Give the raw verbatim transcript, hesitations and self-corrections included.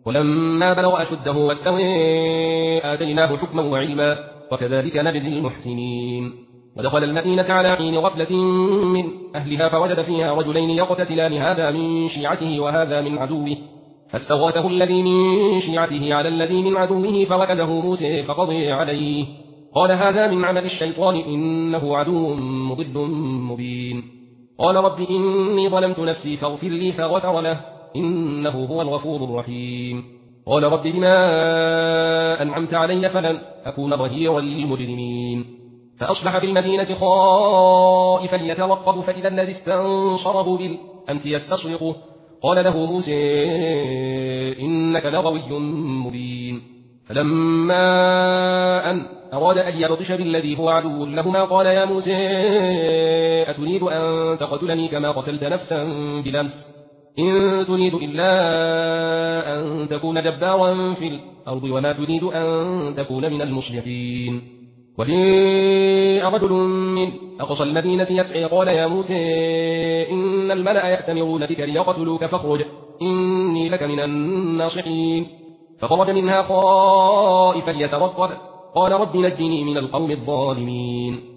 ولما بلغ أشده واستوى آتيناه حكما وعلما وكذلك نجزي المحسنين. ودخل المدينة على حين غفلة من أهلها فوجد فيها رجلين يقتتلان هذا من شيعته وهذا من عدوه فاستغاثه الذي من شيعته على الذي من عدوه فوكزه موسى فقضي عليه قال هذا من عمل الشيطان إنه عدو مضل مبين. قال رب إني ظلمت نفسي فاغفر لي فغفر له إنه هو الغفور الرحيم. قال رب بما أنعمت علي فلن أكون ظهيرا للمجرمين. فأصبح في المدينة خائفا يترقب فإذا الذي استنصره بالأمس يستصرخه قال له موسى إنك لغوي مبين. فلما أن أراد أن يبطش بالذي هو عدو لهما قال يا موسى أتريد أن تقتلني كما قتلت نفسا بالأمس إن تريد إلا أن تكون جبارا في الأرض وما تريد أن تكون من المصلحين. وجاء رجل من أقصى المدينة يسعى قال يا موسى إن الملأ يأتمرون بك ليقتلوك فاخرج إني لك من الناصحين. فخرج منها خائفا يترقب قال رب نجني من القوم الظالمين.